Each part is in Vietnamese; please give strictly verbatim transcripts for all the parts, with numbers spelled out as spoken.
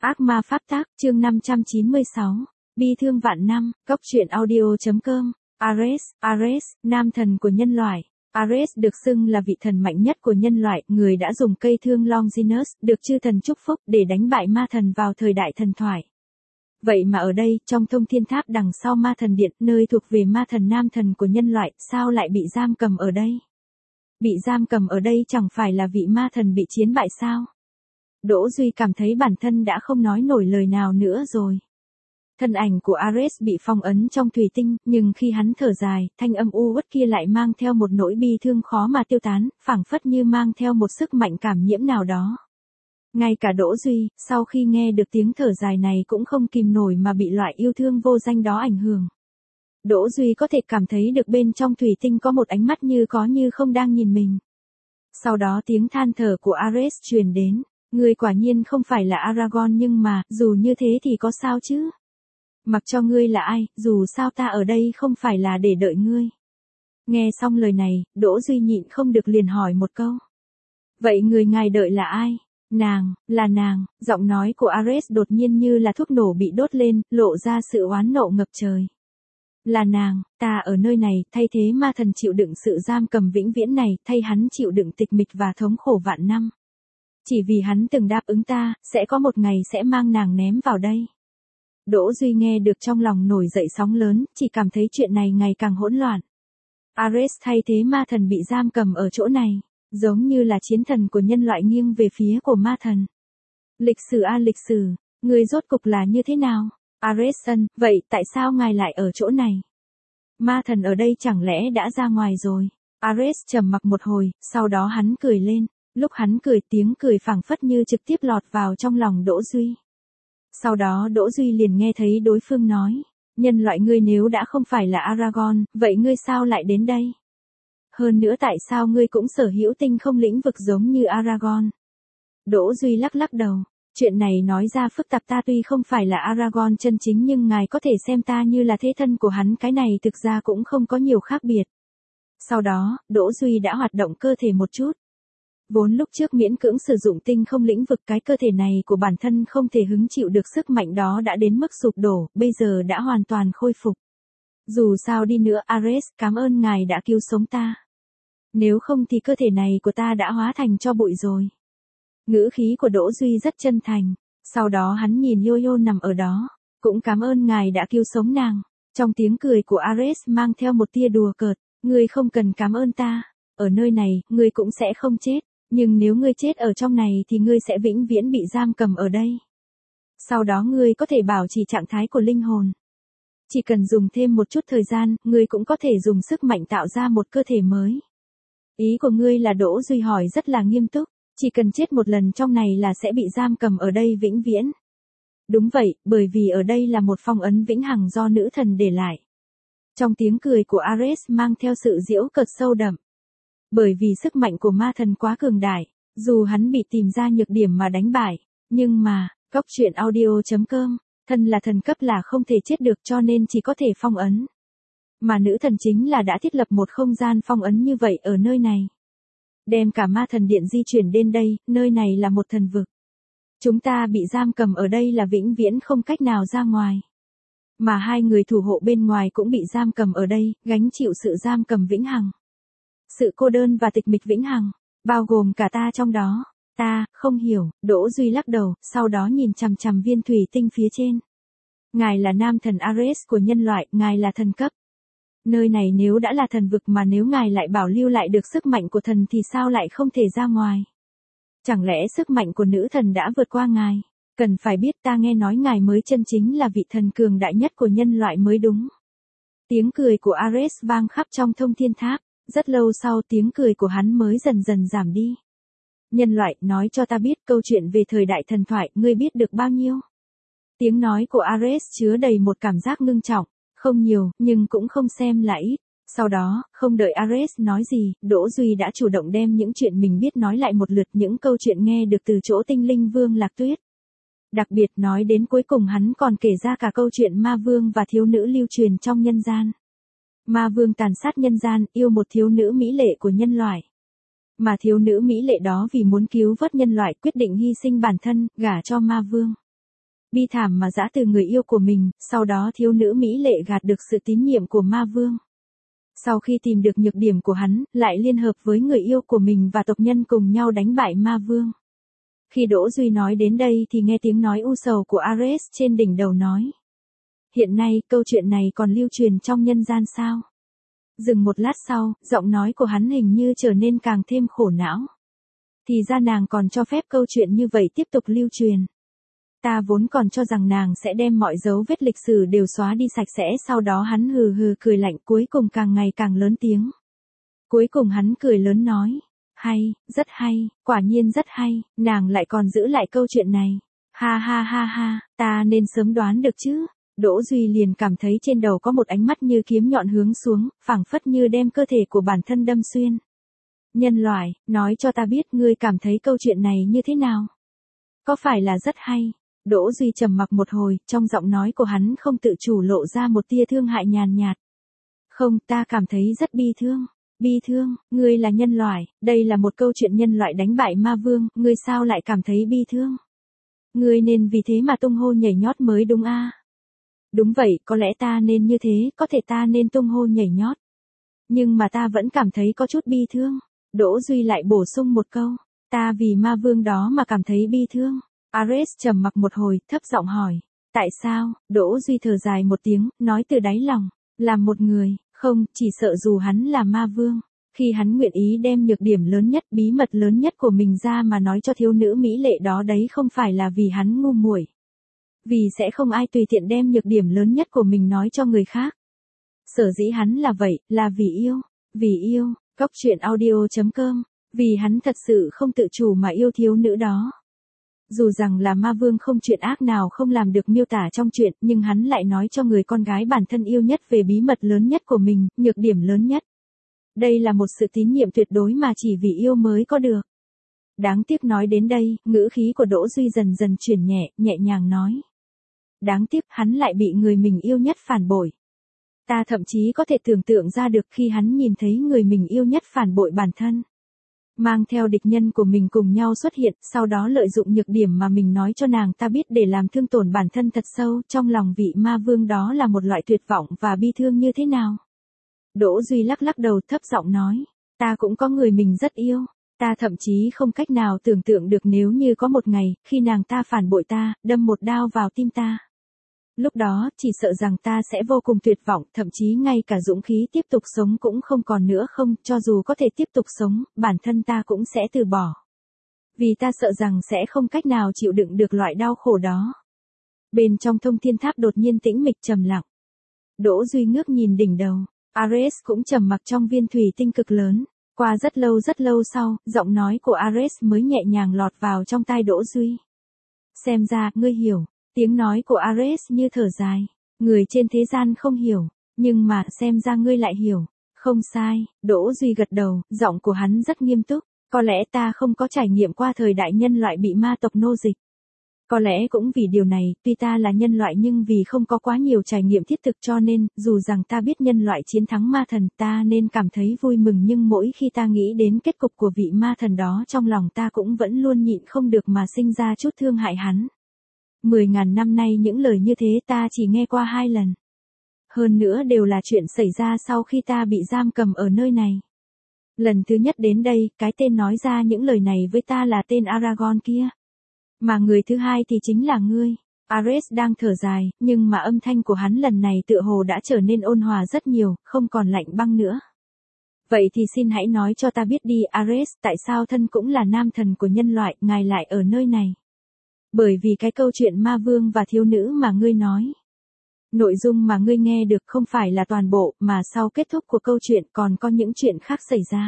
Ác ma pháp tác, chương năm trăm chín mươi sáu. Bi thương vạn năm, cốc truyện audio.com. Ares, Ares, nam thần của nhân loại. Ares được xưng là vị thần mạnh nhất của nhân loại, người đã dùng cây thương Longinus, được chư thần chúc phúc, để đánh bại ma thần vào thời đại thần thoại. Vậy mà ở đây, trong thông thiên tháp đằng sau ma thần điện, nơi thuộc về ma thần nam thần của nhân loại, sao lại bị giam cầm ở đây? Bị giam cầm ở đây chẳng phải là vị ma thần bị chiến bại sao? Đỗ Duy cảm thấy bản thân đã không nói nổi lời nào nữa rồi. Thân ảnh của Ares bị phong ấn trong thủy tinh, nhưng khi hắn thở dài, thanh âm u uất kia lại mang theo một nỗi bi thương khó mà tiêu tán, phảng phất như mang theo một sức mạnh cảm nhiễm nào đó. Ngay cả Đỗ Duy, sau khi nghe được tiếng thở dài này cũng không kìm nổi mà bị loại yêu thương vô danh đó ảnh hưởng. Đỗ Duy có thể cảm thấy được bên trong thủy tinh có một ánh mắt như có như không đang nhìn mình. Sau đó tiếng than thở của Ares truyền đến. Ngươi quả nhiên không phải là Aragorn, nhưng mà, dù như thế thì có sao chứ? Mặc cho ngươi là ai, dù sao ta ở đây không phải là để đợi ngươi. Nghe xong lời này, Đỗ Duy nhịn không được liền hỏi một câu. Vậy người ngài đợi là ai? Nàng, là nàng. Giọng nói của Ares đột nhiên như là thuốc nổ bị đốt lên, lộ ra sự oán nộ ngập trời. Là nàng, ta ở nơi này, thay thế ma thần chịu đựng sự giam cầm vĩnh viễn này, thay hắn chịu đựng tịch mịch và thống khổ vạn năm. Chỉ vì hắn từng đáp ứng ta, sẽ có một ngày sẽ mang nàng ném vào đây. Đỗ Duy nghe được trong lòng nổi dậy sóng lớn, chỉ cảm thấy chuyện này ngày càng hỗn loạn. Ares thay thế ma thần bị giam cầm ở chỗ này, giống như là chiến thần của nhân loại nghiêng về phía của ma thần. Lịch sử a lịch sử, người rốt cục là như thế nào? Ares ân, vậy tại sao ngài lại ở chỗ này? Ma thần ở đây chẳng lẽ đã ra ngoài rồi? Ares trầm mặc một hồi, sau đó hắn cười lên. Lúc hắn cười, tiếng cười phảng phất như trực tiếp lọt vào trong lòng Đỗ Duy. Sau đó Đỗ Duy liền nghe thấy đối phương nói, nhân loại ngươi nếu đã không phải là Aragorn, vậy ngươi sao lại đến đây? Hơn nữa tại sao ngươi cũng sở hữu tinh không lĩnh vực giống như Aragorn? Đỗ Duy lắc lắc đầu, chuyện này nói ra phức tạp, ta tuy không phải là Aragorn chân chính nhưng ngài có thể xem ta như là thế thân của hắn, cái này thực ra cũng không có nhiều khác biệt. Sau đó, Đỗ Duy đã hoạt động cơ thể một chút. Vốn lúc trước miễn cưỡng sử dụng tinh không lĩnh vực, cái cơ thể này của bản thân không thể hứng chịu được sức mạnh đó đã đến mức sụp đổ, bây giờ đã hoàn toàn khôi phục. Dù sao đi nữa Ares, cảm ơn ngài đã cứu sống ta. Nếu không thì cơ thể này của ta đã hóa thành tro bụi rồi. Ngữ khí của Đỗ Duy rất chân thành. Sau đó hắn nhìn Yo-Yo nằm ở đó. Cũng cảm ơn ngài đã cứu sống nàng. Trong tiếng cười của Ares mang theo một tia đùa cợt. Ngươi không cần cảm ơn ta. Ở nơi này, ngươi cũng sẽ không chết. Nhưng nếu ngươi chết ở trong này thì ngươi sẽ vĩnh viễn bị giam cầm ở đây. Sau đó ngươi có thể bảo trì trạng thái của linh hồn. Chỉ cần dùng thêm một chút thời gian, ngươi cũng có thể dùng sức mạnh tạo ra một cơ thể mới. Ý của ngươi là? Đỗ Duy hỏi rất là nghiêm túc. Chỉ cần chết một lần trong này là sẽ bị giam cầm ở đây vĩnh viễn. Đúng vậy, bởi vì ở đây là một phong ấn vĩnh hằng do nữ thần để lại. Trong tiếng cười của Ares mang theo sự giễu cợt sâu đậm. Bởi vì sức mạnh của ma thần quá cường đại, dù hắn bị tìm ra nhược điểm mà đánh bại, nhưng mà, cốc truyện audio.com, thân là thần cấp là không thể chết được cho nên chỉ có thể phong ấn. Mà nữ thần chính là đã thiết lập một không gian phong ấn như vậy ở nơi này. Đem cả ma thần điện di chuyển đến đây, nơi này là một thần vực. Chúng ta bị giam cầm ở đây là vĩnh viễn không cách nào ra ngoài. Mà hai người thủ hộ bên ngoài cũng bị giam cầm ở đây, gánh chịu sự giam cầm vĩnh hằng. Sự cô đơn và tịch mịch vĩnh hằng, bao gồm cả ta trong đó. Ta, không hiểu, Đỗ Duy lắc đầu, sau đó nhìn chằm chằm viên thủy tinh phía trên. Ngài là nam thần Ares của nhân loại, ngài là thần cấp. Nơi này nếu đã là thần vực mà nếu ngài lại bảo lưu lại được sức mạnh của thần thì sao lại không thể ra ngoài? Chẳng lẽ sức mạnh của nữ thần đã vượt qua ngài? Cần phải biết ta nghe nói ngài mới chân chính là vị thần cường đại nhất của nhân loại mới đúng. Tiếng cười của Ares vang khắp trong thông thiên tháp. Rất lâu sau tiếng cười của hắn mới dần dần giảm đi. Nhân loại, nói cho ta biết câu chuyện về thời đại thần thoại, ngươi biết được bao nhiêu? Tiếng nói của Ares chứa đầy một cảm giác ngưng trọng, không nhiều, nhưng cũng không xem là ít. Sau đó, không đợi Ares nói gì, Đỗ Duy đã chủ động đem những chuyện mình biết nói lại một lượt, những câu chuyện nghe được từ chỗ tinh linh vương Lạc Tuyết. Đặc biệt nói đến cuối cùng hắn còn kể ra cả câu chuyện ma vương và thiếu nữ lưu truyền trong nhân gian. Ma vương tàn sát nhân gian, yêu một thiếu nữ mỹ lệ của nhân loại. Mà thiếu nữ mỹ lệ đó vì muốn cứu vớt nhân loại quyết định hy sinh bản thân, gả cho ma vương. bi thảm mà giã từ người yêu của mình, sau đó thiếu nữ mỹ lệ gạt được sự tín nhiệm của ma vương. Sau khi tìm được nhược điểm của hắn, lại liên hợp với người yêu của mình và tộc nhân cùng nhau đánh bại ma vương. Khi Đỗ Duy nói đến đây thì nghe tiếng nói u sầu của Ares trên đỉnh đầu nói. Hiện nay, câu chuyện này còn lưu truyền trong nhân gian sao? Dừng một lát sau, giọng nói của hắn hình như trở nên càng thêm khổ não. Thì ra nàng còn cho phép câu chuyện như vậy tiếp tục lưu truyền. Ta vốn còn cho rằng nàng sẽ đem mọi dấu vết lịch sử đều xóa đi sạch sẽ, sau đó hắn hừ hừ cười lạnh, cuối cùng càng ngày càng lớn tiếng. Cuối cùng hắn cười lớn nói. Hay, rất hay, quả nhiên rất hay, nàng lại còn giữ lại câu chuyện này. Ha ha ha ha, ta nên sớm đoán được chứ. Đỗ Duy liền cảm thấy trên đầu có một ánh mắt như kiếm nhọn hướng xuống, phảng phất như đem cơ thể của bản thân đâm xuyên. Nhân loại, nói cho ta biết ngươi cảm thấy câu chuyện này như thế nào? Có phải là rất hay? Đỗ Duy trầm mặc một hồi, trong giọng nói của hắn không tự chủ lộ ra một tia thương hại nhàn nhạt. Không, ta cảm thấy rất bi thương. Bi thương, ngươi là nhân loại, đây là một câu chuyện nhân loại đánh bại ma vương, ngươi sao lại cảm thấy bi thương? Ngươi nên vì thế mà tung hô nhảy nhót mới đúng a? Đúng vậy, có lẽ ta nên như thế, có thể ta nên tung hô nhảy nhót. Nhưng mà ta vẫn cảm thấy có chút bi thương. Đỗ Duy lại bổ sung một câu, ta vì ma vương đó mà cảm thấy bi thương. Ares trầm mặc một hồi, thấp giọng hỏi, tại sao? Đỗ Duy thở dài một tiếng, nói từ đáy lòng, làm một người, không, chỉ sợ dù hắn là ma vương, khi hắn nguyện ý đem nhược điểm lớn nhất, bí mật lớn nhất của mình ra mà nói cho thiếu nữ mỹ lệ đó, đấy không phải là vì hắn ngu muội. Vì sẽ không ai tùy tiện đem nhược điểm lớn nhất của mình nói cho người khác. Sở dĩ hắn là vậy, là vì yêu, vì yêu, Cốc truyện audio chấm com, vì hắn thật sự không tự chủ mà yêu thiếu nữ đó. Dù rằng là ma vương không chuyện ác nào không làm được miêu tả trong chuyện, nhưng hắn lại nói cho người con gái bản thân yêu nhất về bí mật lớn nhất của mình, nhược điểm lớn nhất. Đây là một sự tín nhiệm tuyệt đối mà chỉ vì yêu mới có được. Đáng tiếc nói đến đây, ngữ khí của Đỗ Duy dần dần chuyển nhẹ, nhẹ nhàng nói. Đáng tiếc hắn lại bị người mình yêu nhất phản bội. Ta thậm chí có thể tưởng tượng ra được khi hắn nhìn thấy người mình yêu nhất phản bội bản thân. Mang theo địch nhân của mình cùng nhau xuất hiện, sau đó lợi dụng nhược điểm mà mình nói cho nàng ta biết để làm thương tổn bản thân thật sâu, trong lòng vị ma vương đó là một loại tuyệt vọng và bi thương như thế nào. Đỗ Duy lắc lắc đầu thấp giọng nói, ta cũng có người mình rất yêu, ta thậm chí không cách nào tưởng tượng được nếu như có một ngày, khi nàng ta phản bội ta, đâm một đao vào tim ta. Lúc đó, chỉ sợ rằng ta sẽ vô cùng tuyệt vọng, thậm chí ngay cả dũng khí tiếp tục sống cũng không còn nữa, không, cho dù có thể tiếp tục sống, bản thân ta cũng sẽ từ bỏ. Vì ta sợ rằng sẽ không cách nào chịu đựng được loại đau khổ đó. Bên trong thông thiên tháp đột nhiên tĩnh mịch trầm lặng. Đỗ Duy ngước nhìn đỉnh đầu, Ares cũng trầm mặc trong viên thủy tinh cực lớn. Qua rất lâu rất lâu sau, giọng nói của Ares mới nhẹ nhàng lọt vào trong tai Đỗ Duy. Xem ra, ngươi hiểu. Tiếng nói của Ares như thở dài. Người trên thế gian không hiểu, nhưng mà xem ra ngươi lại hiểu. Không sai, Đỗ Duy gật đầu, giọng của hắn rất nghiêm túc. Có lẽ ta không có trải nghiệm qua thời đại nhân loại bị ma tộc nô dịch. Có lẽ cũng vì điều này, tuy ta là nhân loại nhưng vì không có quá nhiều trải nghiệm thiết thực cho nên, dù rằng ta biết nhân loại chiến thắng ma thần, ta nên cảm thấy vui mừng, nhưng mỗi khi ta nghĩ đến kết cục của vị ma thần đó, trong lòng ta cũng vẫn luôn nhịn không được mà sinh ra chút thương hại hắn. Mười ngàn năm nay những lời như thế ta chỉ nghe qua hai lần. Hơn nữa đều là chuyện xảy ra sau khi ta bị giam cầm ở nơi này. Lần thứ nhất đến đây, cái tên nói ra những lời này với ta là tên Aragorn kia. Mà người thứ hai thì chính là ngươi. Ares đang thở dài, nhưng mà âm thanh của hắn lần này tựa hồ đã trở nên ôn hòa rất nhiều, không còn lạnh băng nữa. Vậy thì xin hãy nói cho ta biết đi Ares, tại sao thân cũng là nam thần của nhân loại, ngài lại ở nơi này? Bởi vì cái câu chuyện ma vương và thiếu nữ mà ngươi nói. Nội dung mà ngươi nghe được không phải là toàn bộ, mà sau kết thúc của câu chuyện còn có những chuyện khác xảy ra.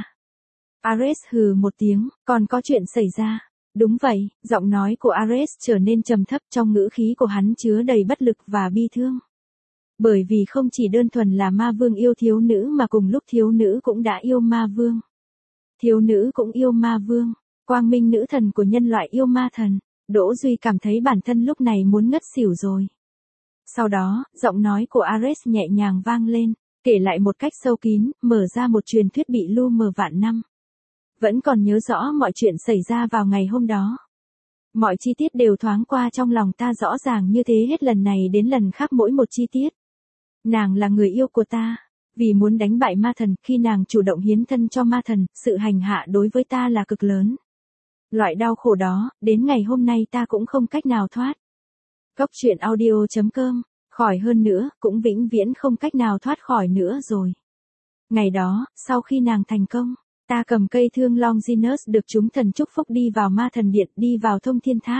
Ares hừ một tiếng, còn có chuyện xảy ra. Đúng vậy, giọng nói của Ares trở nên trầm thấp, trong ngữ khí của hắn chứa đầy bất lực và bi thương. Bởi vì không chỉ đơn thuần là ma vương yêu thiếu nữ mà cùng lúc thiếu nữ cũng đã yêu ma vương. Thiếu nữ cũng yêu ma vương, quang minh nữ thần của nhân loại yêu ma thần. Đỗ Duy cảm thấy bản thân lúc này muốn ngất xỉu rồi. Sau đó, giọng nói của Ares nhẹ nhàng vang lên, kể lại một cách sâu kín, mở ra một truyền thuyết bị lu mờ vạn năm. Vẫn còn nhớ rõ mọi chuyện xảy ra vào ngày hôm đó. Mọi chi tiết đều thoáng qua trong lòng ta rõ ràng như thế hết lần này đến lần khác mỗi một chi tiết. Nàng là người yêu của ta. Vì muốn đánh bại ma thần, khi nàng chủ động hiến thân cho ma thần, sự hành hạ đối với ta là cực lớn. Loại đau khổ đó, đến ngày hôm nay ta cũng không cách nào thoát. Cốc truyện audio chấm com, khỏi hơn nữa, cũng vĩnh viễn không cách nào thoát khỏi nữa rồi. Ngày đó, sau khi nàng thành công, ta cầm cây thương Longinus được chúng thần chúc phúc đi vào ma thần điện, đi vào thông thiên tháp.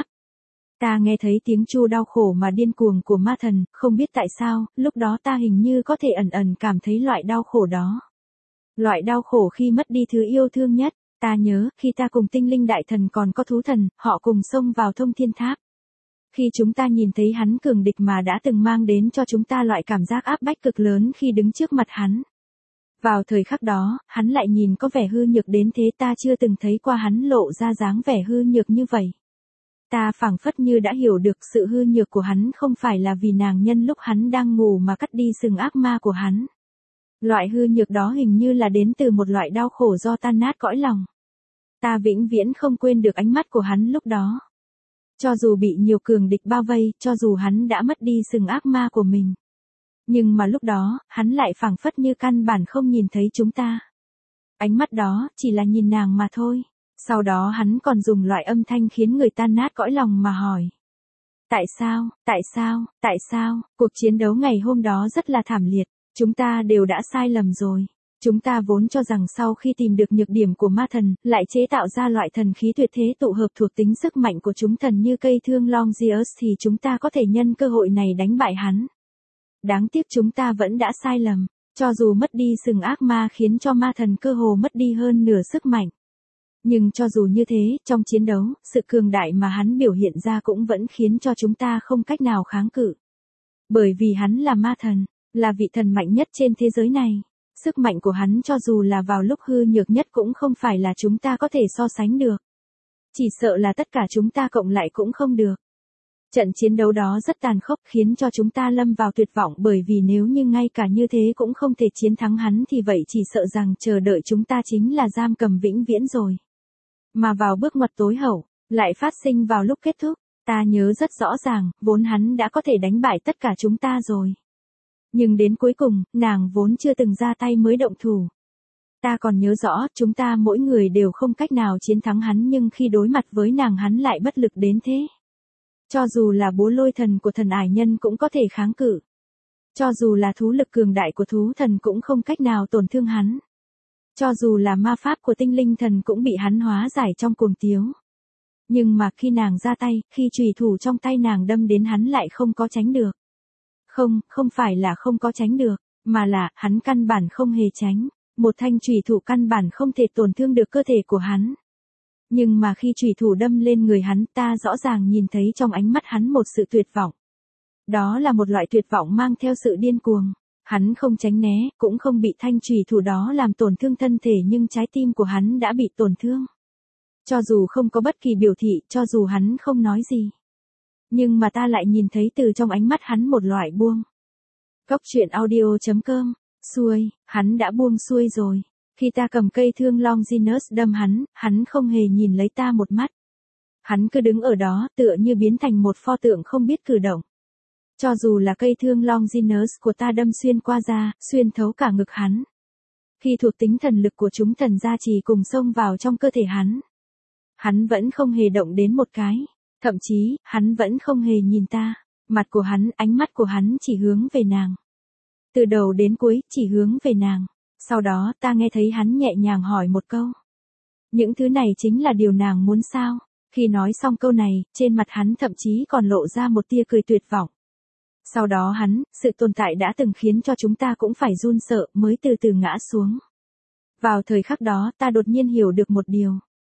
Ta nghe thấy tiếng chu đau khổ mà điên cuồng của ma thần, không biết tại sao, lúc đó ta hình như có thể ẩn ẩn cảm thấy loại đau khổ đó. Loại đau khổ khi mất đi thứ yêu thương nhất, ta nhớ, khi ta cùng tinh linh đại thần còn có thú thần, họ cùng xông vào thông thiên tháp. Khi chúng ta nhìn thấy hắn cường địch mà đã từng mang đến cho chúng ta loại cảm giác áp bách cực lớn khi đứng trước mặt hắn. Vào thời khắc đó, hắn lại nhìn có vẻ hư nhược đến thế, ta chưa từng thấy qua hắn lộ ra dáng vẻ hư nhược như vậy. Ta phảng phất như đã hiểu được sự hư nhược của hắn không phải là vì nàng nhân lúc hắn đang ngủ mà cắt đi sừng ác ma của hắn. Loại hư nhược đó hình như là đến từ một loại đau khổ do tan nát cõi lòng. Ta vĩnh viễn không quên được ánh mắt của hắn lúc đó. Cho dù bị nhiều cường địch bao vây, cho dù hắn đã mất đi sừng ác ma của mình. Nhưng mà lúc đó, hắn lại phảng phất như căn bản không nhìn thấy chúng ta. Ánh mắt đó, chỉ là nhìn nàng mà thôi. Sau đó hắn còn dùng loại âm thanh khiến người tan nát cõi lòng mà hỏi. Tại sao, tại sao, tại sao, cuộc chiến đấu ngày hôm đó rất là thảm liệt, chúng ta đều đã sai lầm rồi. Chúng ta vốn cho rằng sau khi tìm được nhược điểm của ma thần, lại chế tạo ra loại thần khí tuyệt thế tụ hợp thuộc tính sức mạnh của chúng thần như cây thương Longinus thì chúng ta có thể nhân cơ hội này đánh bại hắn. Đáng tiếc chúng ta vẫn đã sai lầm, cho dù mất đi sừng ác ma khiến cho ma thần cơ hồ mất đi hơn nửa sức mạnh. Nhưng cho dù như thế, trong chiến đấu, sự cường đại mà hắn biểu hiện ra cũng vẫn khiến cho chúng ta không cách nào kháng cự. Bởi vì hắn là ma thần, là vị thần mạnh nhất trên thế giới này. Sức mạnh của hắn cho dù là vào lúc hư nhược nhất cũng không phải là chúng ta có thể so sánh được. Chỉ sợ là tất cả chúng ta cộng lại cũng không được. Trận chiến đấu đó rất tàn khốc khiến cho chúng ta lâm vào tuyệt vọng bởi vì nếu như ngay cả như thế cũng không thể chiến thắng hắn thì vậy chỉ sợ rằng chờ đợi chúng ta chính là giam cầm vĩnh viễn rồi. Mà vào bước ngoặt tối hậu, lại phát sinh vào lúc kết thúc, ta nhớ rất rõ ràng, vốn hắn đã có thể đánh bại tất cả chúng ta rồi. Nhưng đến cuối cùng, nàng vốn chưa từng ra tay mới động thủ. Ta còn nhớ rõ, chúng ta mỗi người đều không cách nào chiến thắng hắn nhưng khi đối mặt với nàng hắn lại bất lực đến thế. Cho dù là búa lôi thần của thần ải nhân cũng có thể kháng cự. Cho dù là thú lực cường đại của thú thần cũng không cách nào tổn thương hắn. Cho dù là ma pháp của tinh linh thần cũng bị hắn hóa giải trong cuồng tiếu. Nhưng mà khi nàng ra tay, khi chùy thủ trong tay nàng đâm đến hắn lại không có tránh được. Không, không phải là không có tránh được, mà là hắn căn bản không hề tránh. Một thanh chùy thủ căn bản không thể tổn thương được cơ thể của hắn. Nhưng mà khi chùy thủ đâm lên người hắn ta rõ ràng nhìn thấy trong ánh mắt hắn một sự tuyệt vọng. Đó là một loại tuyệt vọng mang theo sự điên cuồng. Hắn không tránh né, cũng không bị thanh chùy thủ đó làm tổn thương thân thể nhưng trái tim của hắn đã bị tổn thương. Cho dù không có bất kỳ biểu thị, cho dù hắn không nói gì. Nhưng mà ta lại nhìn thấy từ trong ánh mắt hắn một loại buông. Cốc truyện audio chấm com, xuôi, hắn đã buông xuôi rồi. Khi ta cầm cây thương Longinus đâm hắn, hắn không hề nhìn lấy ta một mắt. Hắn cứ đứng ở đó tựa như biến thành một pho tượng không biết cử động. Cho dù là cây thương Longinus của ta đâm xuyên qua da, xuyên thấu cả ngực hắn. Khi thuộc tính thần lực của chúng thần gia trì cùng xông vào trong cơ thể hắn. Hắn vẫn không hề động đến một cái. Thậm chí, hắn vẫn không hề nhìn ta. Mặt của hắn, ánh mắt của hắn chỉ hướng về nàng. Từ đầu đến cuối, chỉ hướng về nàng. Sau đó, ta nghe thấy hắn nhẹ nhàng hỏi một câu. Những thứ này chính là điều nàng muốn sao? Khi nói xong câu này, trên mặt hắn thậm chí còn lộ ra một tia cười tuyệt vọng. Sau đó hắn, sự tồn tại đã từng khiến cho chúng ta cũng phải run sợ mới từ từ ngã xuống. Vào thời khắc đó, ta đột nhiên hiểu được một điều.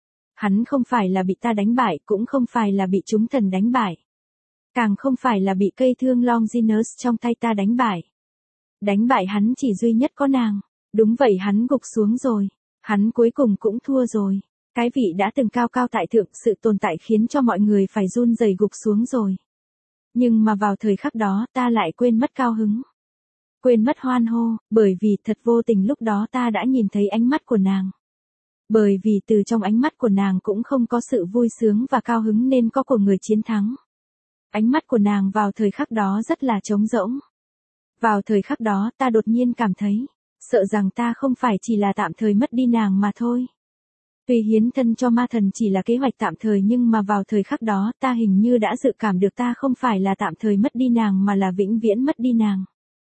Hắn không phải là bị ta đánh bại, cũng không phải là bị chúng thần đánh bại. Càng không phải là bị cây thương Longinus trong tay ta đánh bại. Đánh bại hắn chỉ duy nhất có nàng. Đúng vậy, hắn gục xuống rồi. Hắn cuối cùng cũng thua rồi. Cái vị đã từng cao cao tại thượng, sự tồn tại khiến cho mọi người phải run rẩy gục xuống rồi. Nhưng mà vào thời khắc đó ta lại quên mất cao hứng. Quên mất hoan hô, bởi vì thật vô tình lúc đó ta đã nhìn thấy ánh mắt của nàng. Bởi vì từ trong ánh mắt của nàng cũng không có sự vui sướng và cao hứng nên có của người chiến thắng. Ánh mắt của nàng vào thời khắc đó rất là trống rỗng. Vào thời khắc đó ta đột nhiên cảm thấy, sợ rằng ta không phải chỉ là tạm thời mất đi nàng mà thôi. Tuy hiến thân cho ma thần chỉ là kế hoạch tạm thời nhưng mà vào thời khắc đó ta hình như đã dự cảm được ta không phải là tạm thời mất đi nàng mà là vĩnh viễn mất đi nàng.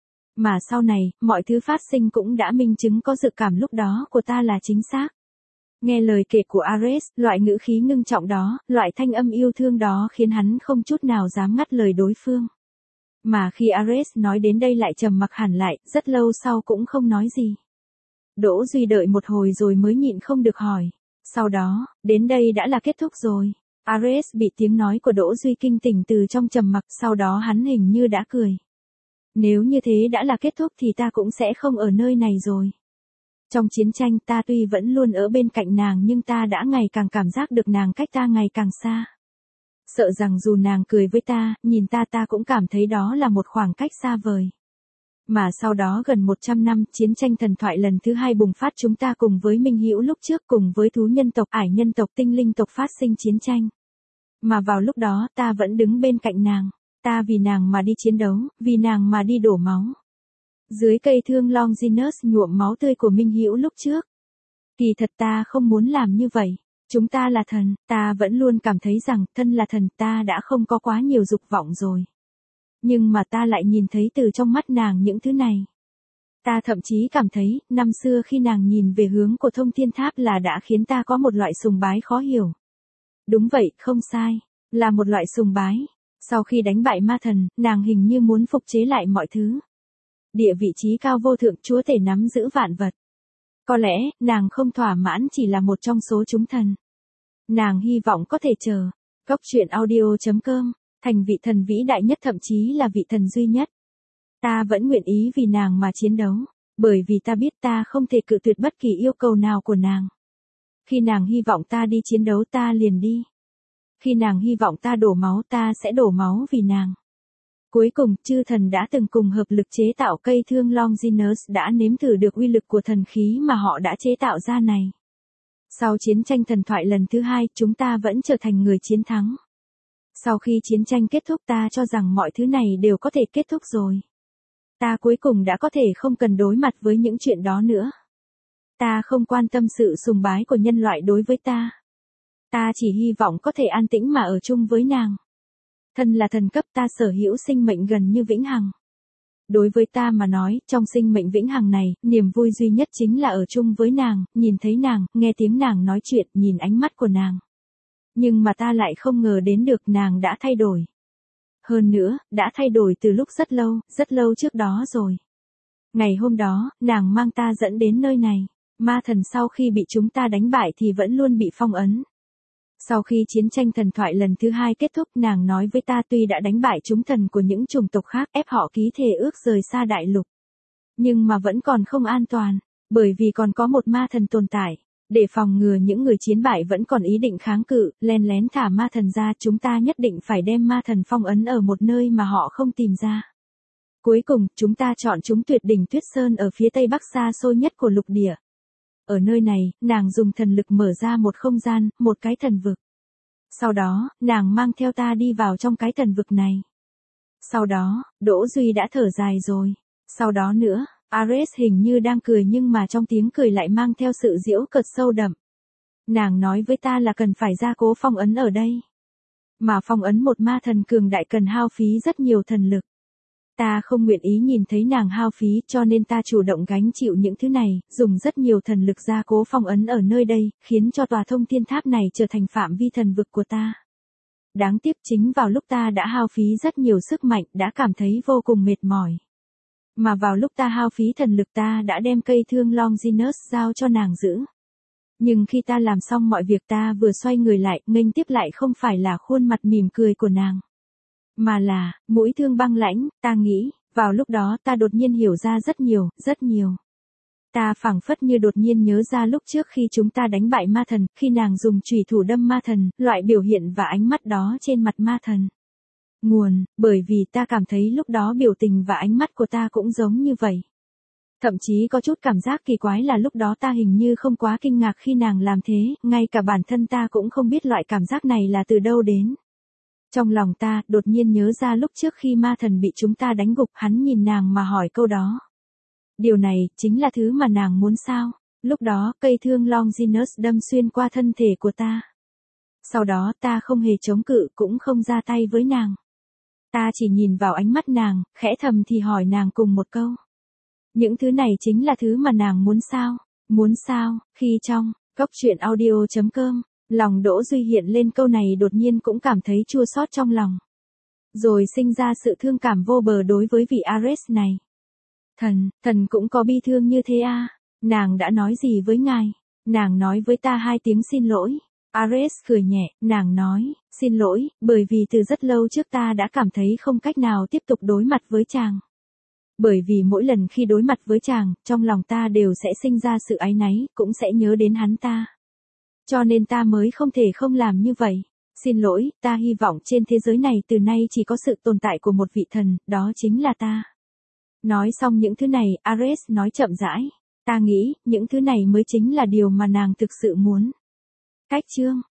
Mà sau này, mọi thứ phát sinh cũng đã minh chứng có dự cảm lúc đó của ta là chính xác. Nghe lời kể của Ares, loại ngữ khí ngưng trọng đó, loại thanh âm yêu thương đó khiến hắn không chút nào dám ngắt lời đối phương. Mà khi Ares nói đến đây lại trầm mặc hẳn lại, rất lâu sau cũng không nói gì. Đỗ Duy đợi một hồi rồi mới nhịn không được hỏi. Sau đó, đến đây đã là kết thúc rồi. Ares bị tiếng nói của Đỗ Duy kinh tỉnh từ trong trầm mặc, sau đó hắn hình như đã cười. Nếu như thế đã là kết thúc thì ta cũng sẽ không ở nơi này rồi. Trong chiến tranh ta tuy vẫn luôn ở bên cạnh nàng nhưng ta đã ngày càng cảm giác được nàng cách ta ngày càng xa. Sợ rằng dù nàng cười với ta, nhìn ta ta cũng cảm thấy đó là một khoảng cách xa vời. Mà sau đó gần một trăm năm, chiến tranh thần thoại lần thứ hai bùng phát, chúng ta cùng với Minh Hữu lúc trước cùng với thú nhân tộc, ải nhân tộc, tinh linh tộc phát sinh chiến tranh. Mà vào lúc đó ta vẫn đứng bên cạnh nàng, ta vì nàng mà đi chiến đấu, vì nàng mà đi đổ máu. Dưới cây thương Longinus nhuộm máu tươi của Minh Hữu lúc trước. Kỳ thật ta không muốn làm như vậy. Chúng ta là thần, ta vẫn luôn cảm thấy rằng thân là thần ta đã không có quá nhiều dục vọng rồi. Nhưng mà ta lại nhìn thấy từ trong mắt nàng những thứ này. Ta thậm chí cảm thấy, năm xưa khi nàng nhìn về hướng của Thông Thiên Tháp là đã khiến ta có một loại sùng bái khó hiểu. Đúng vậy, không sai, là một loại sùng bái. Sau khi đánh bại ma thần, nàng hình như muốn phục chế lại mọi thứ. Địa vị trí cao vô thượng, chúa tể nắm giữ vạn vật. Có lẽ, nàng không thỏa mãn chỉ là một trong số chúng thần. Nàng hy vọng có thể chờ. Góc truyện audio chấm com, thành vị thần vĩ đại nhất, thậm chí là vị thần duy nhất. Ta vẫn nguyện ý vì nàng mà chiến đấu, bởi vì ta biết ta không thể cự tuyệt bất kỳ yêu cầu nào của nàng. Khi nàng hy vọng ta đi chiến đấu ta liền đi. Khi nàng hy vọng ta đổ máu ta sẽ đổ máu vì nàng. Cuối cùng, chư thần đã từng cùng hợp lực chế tạo cây thương Longinus, đã nếm thử được uy lực của thần khí mà họ đã chế tạo ra này. Sau chiến tranh thần thoại lần thứ hai, chúng ta vẫn trở thành người chiến thắng. Sau khi chiến tranh kết thúc ta cho rằng mọi thứ này đều có thể kết thúc rồi. Ta cuối cùng đã có thể không cần đối mặt với những chuyện đó nữa. Ta không quan tâm sự sùng bái của nhân loại đối với ta. Ta chỉ hy vọng có thể an tĩnh mà ở chung với nàng. Thân là thần cấp, ta sở hữu sinh mệnh gần như vĩnh hằng. Đối với ta mà nói, trong sinh mệnh vĩnh hằng này, niềm vui duy nhất chính là ở chung với nàng, nhìn thấy nàng, nghe tiếng nàng nói chuyện, nhìn ánh mắt của nàng. Nhưng mà ta lại không ngờ đến được nàng đã thay đổi. Hơn nữa, đã thay đổi từ lúc rất lâu, rất lâu trước đó rồi. Ngày hôm đó, nàng mang ta dẫn đến nơi này. Ma thần sau khi bị chúng ta đánh bại thì vẫn luôn bị phong ấn. Sau khi chiến tranh thần thoại lần thứ hai kết thúc, nàng nói với ta tuy đã đánh bại chúng thần của những chủng tộc khác, ép họ ký thề ước rời xa đại lục. Nhưng mà vẫn còn không an toàn, bởi vì còn có một ma thần tồn tại. Để phòng ngừa những người chiến bại vẫn còn ý định kháng cự, len lén thả ma thần ra, chúng ta nhất định phải đem ma thần phong ấn ở một nơi mà họ không tìm ra. Cuối cùng, chúng ta chọn chúng tuyệt đỉnh Tuyết Sơn ở phía tây bắc xa xôi nhất của lục địa. Ở nơi này, nàng dùng thần lực mở ra một không gian, một cái thần vực. Sau đó, nàng mang theo ta đi vào trong cái thần vực này. Sau đó, Đỗ Duy đã thở dài rồi. Sau đó nữa, Ares hình như đang cười nhưng mà trong tiếng cười lại mang theo sự giễu cợt sâu đậm. Nàng nói với ta là cần phải gia cố phong ấn ở đây. Mà phong ấn một ma thần cường đại cần hao phí rất nhiều thần lực. Ta không nguyện ý nhìn thấy nàng hao phí cho nên ta chủ động gánh chịu những thứ này, dùng rất nhiều thần lực gia cố phong ấn ở nơi đây, khiến cho tòa Thông Thiên Tháp này trở thành phạm vi thần vực của ta. Đáng tiếc chính vào lúc ta đã hao phí rất nhiều sức mạnh, đã cảm thấy vô cùng mệt mỏi. Mà vào lúc ta hao phí thần lực ta đã đem cây thương Longinus giao cho nàng giữ. Nhưng khi ta làm xong mọi việc ta vừa xoay người lại, nghênh tiếp lại không phải là khuôn mặt mỉm cười của nàng. Mà là, mũi thương băng lãnh, ta nghĩ, vào lúc đó ta đột nhiên hiểu ra rất nhiều, rất nhiều. Ta phảng phất như đột nhiên nhớ ra lúc trước khi chúng ta đánh bại ma thần, khi nàng dùng chùy thủ đâm ma thần, loại biểu hiện và ánh mắt đó trên mặt ma thần. Nguồn, bởi vì ta cảm thấy lúc đó biểu tình và ánh mắt của ta cũng giống như vậy. Thậm chí có chút cảm giác kỳ quái là lúc đó ta hình như không quá kinh ngạc khi nàng làm thế, ngay cả bản thân ta cũng không biết loại cảm giác này là từ đâu đến. Trong lòng ta, đột nhiên nhớ ra lúc trước khi ma thần bị chúng ta đánh gục, hắn nhìn nàng mà hỏi câu đó. Điều này, chính là thứ mà nàng muốn sao? Lúc đó, cây thương Longinus đâm xuyên qua thân thể của ta. Sau đó, ta không hề chống cự, cũng không ra tay với nàng. Ta chỉ nhìn vào ánh mắt nàng, khẽ thầm thì hỏi nàng cùng một câu. Những thứ này chính là thứ mà nàng muốn sao? Muốn sao? Khi trong, cốc truyện audio chấm com, lòng Đỗ Duy hiện lên câu này đột nhiên cũng cảm thấy chua xót trong lòng. Rồi sinh ra sự thương cảm vô bờ đối với vị Ares này. Thần, thần cũng có bi thương như thế à? Nàng đã nói gì với ngài? Nàng nói với ta hai tiếng xin lỗi. Ares cười nhẹ, nàng nói, xin lỗi, bởi vì từ rất lâu trước ta đã cảm thấy không cách nào tiếp tục đối mặt với chàng. Bởi vì mỗi lần khi đối mặt với chàng, trong lòng ta đều sẽ sinh ra sự áy náy, cũng sẽ nhớ đến hắn ta. Cho nên ta mới không thể không làm như vậy. Xin lỗi, ta hy vọng trên thế giới này từ nay chỉ có sự tồn tại của một vị thần, đó chính là ta. Nói xong những thứ này, Ares nói chậm rãi. Ta nghĩ, những thứ này mới chính là điều mà nàng thực sự muốn. Cách chương